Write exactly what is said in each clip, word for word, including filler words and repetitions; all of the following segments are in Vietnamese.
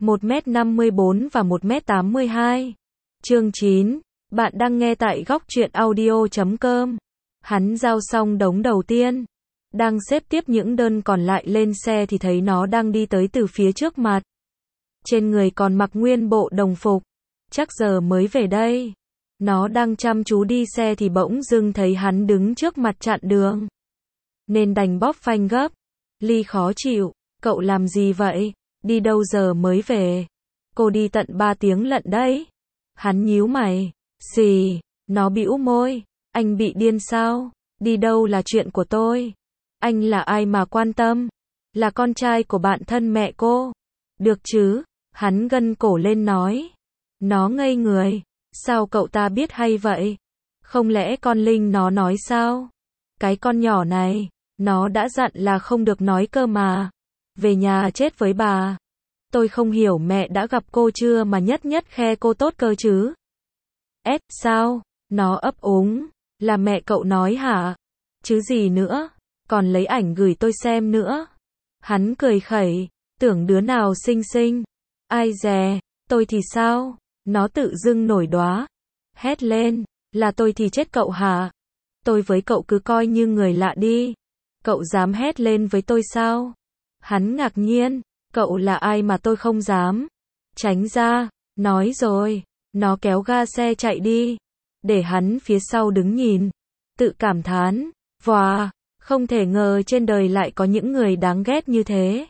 một mét năm mươi bốn và một mét tám mươi hai. Chương chín. Bạn đang nghe tại góc truyện audio chấm com. Hắn giao xong đống đầu tiên, đang xếp tiếp những đơn còn lại lên xe thì thấy nó đang đi tới từ phía trước mặt. Trên người còn mặc nguyên bộ đồng phục, chắc giờ mới về đây. Nó đang chăm chú đi xe thì bỗng dưng thấy hắn đứng trước mặt chặn đường, nên đành bóp phanh gấp. Ly khó chịu, cậu làm gì vậy? Đi đâu giờ mới về? Cô đi tận ba tiếng lận đấy. Hắn nhíu mày. Gì? Nó bĩu môi. Anh bị điên sao? Đi đâu là chuyện của tôi. Anh là ai mà quan tâm? Là con trai của bạn thân mẹ cô. Được chứ? Hắn gân cổ lên nói. Nó ngây người. Sao cậu ta biết hay vậy? Không lẽ con Linh nó nói sao? Cái con nhỏ này, nó đã dặn là không được nói cơ mà. Về nhà chết với bà. Tôi không hiểu mẹ đã gặp cô chưa mà nhất nhất khe cô tốt cơ chứ. Ết, sao? Nó ấp úng. Là mẹ cậu nói hả? Chứ gì nữa? Còn lấy ảnh gửi tôi xem nữa. Hắn cười khẩy. Tưởng đứa nào xinh xinh. Ai dè, tôi thì sao? Nó tự dưng nổi đoá. Hét lên. Là tôi thì chết cậu hả? Tôi với cậu cứ coi như người lạ đi. Cậu dám hét lên với tôi sao? Hắn ngạc nhiên. Cậu là ai mà tôi không dám? Tránh ra. Nói rồi. Nó kéo ga xe chạy đi. Để hắn phía sau đứng nhìn. Tự cảm thán. Wow, không thể ngờ trên đời lại có những người đáng ghét như thế.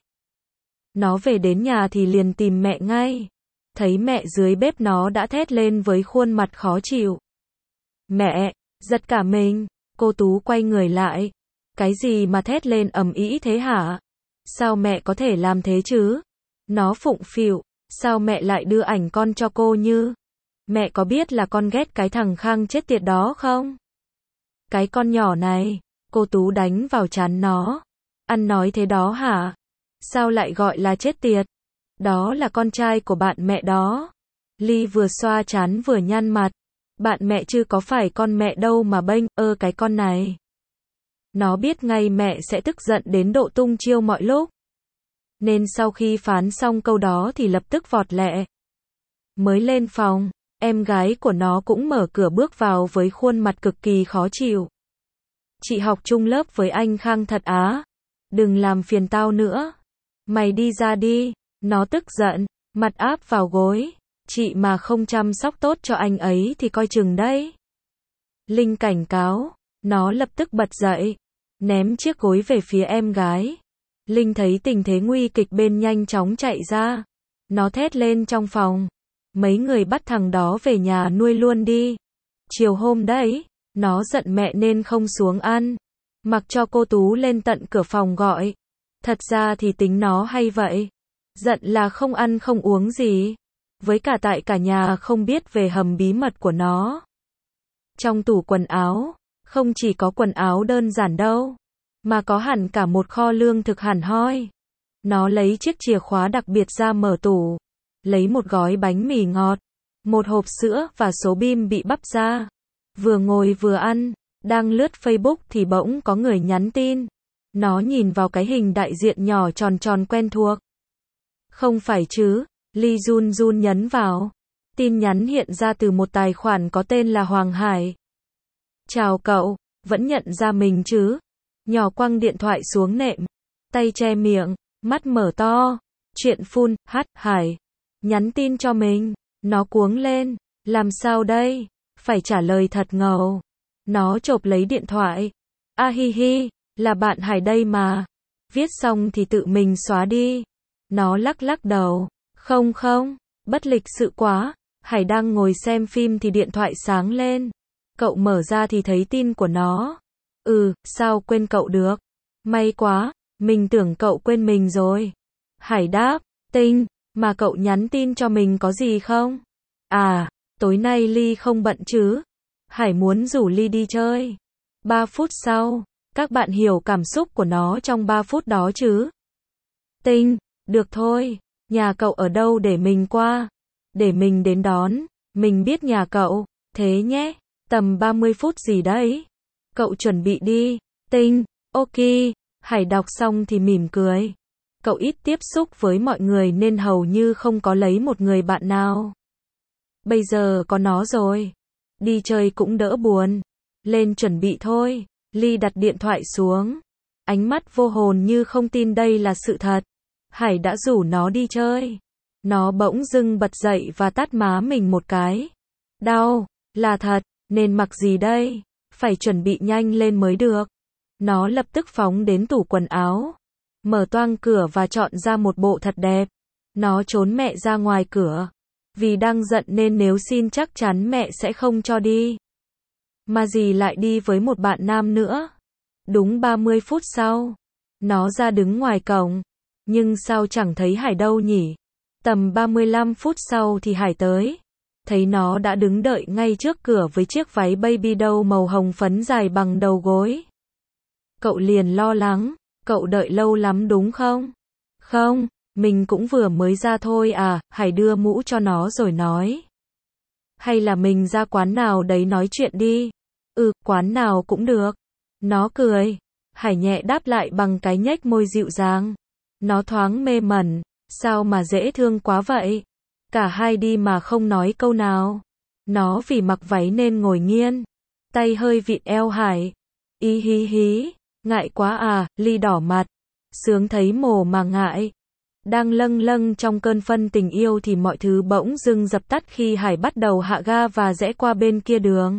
Nó về đến nhà thì liền tìm mẹ ngay. Thấy mẹ dưới bếp nó đã thét lên với khuôn mặt khó chịu. Mẹ, giật cả mình. Cô Tú quay người lại. Cái gì mà thét lên ầm ĩ thế hả? Sao mẹ có thể làm thế chứ? Nó phụng phịu. Sao mẹ lại đưa ảnh con cho cô như? Mẹ có biết là con ghét cái thằng Khang chết tiệt đó không? Cái con nhỏ này. Cô Tú đánh vào trán nó. Ăn nói thế đó hả? Sao lại gọi là chết tiệt? Đó là con trai của bạn mẹ đó. Ly vừa xoa trán vừa nhăn mặt. Bạn mẹ chứ có phải con mẹ đâu mà bênh, ơ cái con này. Nó biết ngay mẹ sẽ tức giận đến độ tung chiêu mọi lúc. Nên sau khi phán xong câu đó thì lập tức vọt lẹ. Mới lên phòng, em gái của nó cũng mở cửa bước vào với khuôn mặt cực kỳ khó chịu. Chị học chung lớp với anh Khang thật á. Đừng làm phiền tao nữa. Mày đi ra đi. Nó tức giận, mặt áp vào gối. Chị mà không chăm sóc tốt cho anh ấy thì coi chừng đấy. Linh cảnh cáo. Nó lập tức bật dậy, ném chiếc gối về phía em gái. Linh thấy tình thế nguy kịch bên nhanh chóng chạy ra. Nó thét lên trong phòng. Mấy người bắt thằng đó về nhà nuôi luôn đi. Chiều hôm đấy, nó giận mẹ nên không xuống ăn. Mặc cho cô Tú lên tận cửa phòng gọi. Thật ra thì tính nó hay vậy. Giận là không ăn không uống gì. Với cả tại cả nhà không biết về hầm bí mật của nó. Trong tủ quần áo, không chỉ có quần áo đơn giản đâu, mà có hẳn cả một kho lương thực hẳn hoi. Nó lấy chiếc chìa khóa đặc biệt ra mở tủ. Lấy một gói bánh mì ngọt, một hộp sữa và số bim bị bắp ra. Vừa ngồi vừa ăn, đang lướt Facebook thì bỗng có người nhắn tin. Nó nhìn vào cái hình đại diện nhỏ tròn tròn quen thuộc. Không phải chứ? Ly run run nhấn vào. Tin nhắn hiện ra từ một tài khoản có tên là Hoàng Hải. Chào cậu, vẫn nhận ra mình chứ? Nhỏ quăng điện thoại xuống nệm, tay che miệng, mắt mở to. Chuyện phun, hát, Hải. Nhắn tin cho mình. Nó cuống lên. Làm sao đây? Phải trả lời thật ngầu. Nó chộp lấy điện thoại. A hi hi, là bạn Hải đây mà. Viết xong thì tự mình xóa đi. Nó lắc lắc đầu. Không không, bất lịch sự quá. Hải đang ngồi xem phim thì điện thoại sáng lên. Cậu mở ra thì thấy tin của nó. Ừ, sao quên cậu được? May quá, mình tưởng cậu quên mình rồi. Hải đáp, Tinh, mà cậu nhắn tin cho mình có gì không? À, tối nay Ly không bận chứ? Hải muốn rủ Ly đi chơi. Ba phút sau, các bạn hiểu cảm xúc của nó trong ba phút đó chứ? Tinh, được thôi, nhà cậu ở đâu để mình qua? Để mình đến đón, mình biết nhà cậu, thế nhé, tầm ba mươi phút gì đấy. Cậu chuẩn bị đi, Tinh, ok. Hải đọc xong thì mỉm cười. Cậu ít tiếp xúc với mọi người nên hầu như không có lấy một người bạn nào. Bây giờ có nó rồi. Đi chơi cũng đỡ buồn. Lên chuẩn bị thôi. Ly đặt điện thoại xuống. Ánh mắt vô hồn như không tin đây là sự thật. Hải đã rủ nó đi chơi. Nó bỗng dưng bật dậy và tát má mình một cái. Đau, là thật, nên mặc gì đây? Phải chuẩn bị nhanh lên mới được. Nó lập tức phóng đến tủ quần áo. Mở toang cửa và chọn ra một bộ thật đẹp. Nó trốn mẹ ra ngoài cửa. Vì đang giận nên nếu xin chắc chắn mẹ sẽ không cho đi. Mà dì lại đi với một bạn nam nữa. Đúng ba mươi phút sau, nó ra đứng ngoài cổng. Nhưng sao chẳng thấy Hải đâu nhỉ? Tầm ba mươi lăm phút sau thì Hải tới. Thấy nó đã đứng đợi ngay trước cửa với chiếc váy baby doll màu hồng phấn dài bằng đầu gối. Cậu liền lo lắng. Cậu đợi lâu lắm đúng không? Không, mình cũng vừa mới ra thôi à. Hải đưa mũ cho nó rồi nói. Hay là mình ra quán nào đấy nói chuyện đi. Ừ, quán nào cũng được. Nó cười. Hải nhẹ đáp lại bằng cái nhếch môi dịu dàng. Nó thoáng mê mẩn. Sao mà dễ thương quá vậy? Cả hai đi mà không nói câu nào. Nó vì mặc váy nên ngồi nghiêng. Tay hơi vịn eo Hải. Ý hí hí. Ngại quá à, Ly đỏ mặt. Sướng thấy mồ mà ngại. Đang lâng lâng trong cơn phân tình yêu thì mọi thứ bỗng dưng dập tắt khi Hải bắt đầu hạ ga và rẽ qua bên kia đường.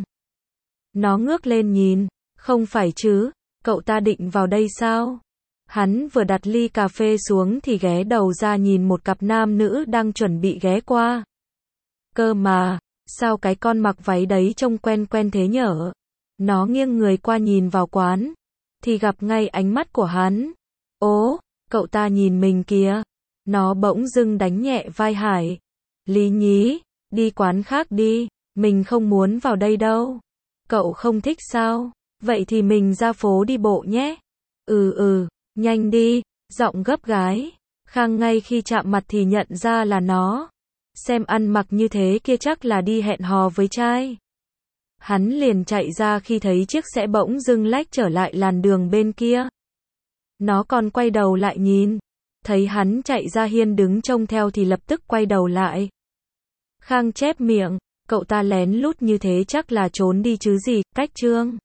Nó ngước lên nhìn. Không phải chứ, cậu ta định vào đây sao? Hắn vừa đặt ly cà phê xuống thì ghé đầu ra nhìn một cặp nam nữ đang chuẩn bị ghé qua. Cơ mà, sao cái con mặc váy đấy trông quen quen thế nhở? Nó nghiêng người qua nhìn vào quán, thì gặp ngay ánh mắt của hắn. Ố, cậu ta nhìn mình kìa. Nó bỗng dưng đánh nhẹ vai Hải. Lý nhí, đi quán khác đi, mình không muốn vào đây đâu. Cậu không thích sao? Vậy thì mình ra phố đi bộ nhé. Ừ ừ, nhanh đi, giọng gấp gái. Khang ngay khi chạm mặt thì nhận ra là nó. Xem ăn mặc như thế kia chắc là đi hẹn hò với trai. Hắn liền chạy ra khi thấy chiếc xe bỗng dưng lách trở lại làn đường bên kia. Nó còn quay đầu lại nhìn. Thấy hắn chạy ra hiên đứng trông theo thì lập tức quay đầu lại. Khang chép miệng, cậu ta lén lút như thế chắc là trốn đi chứ gì, cách trương.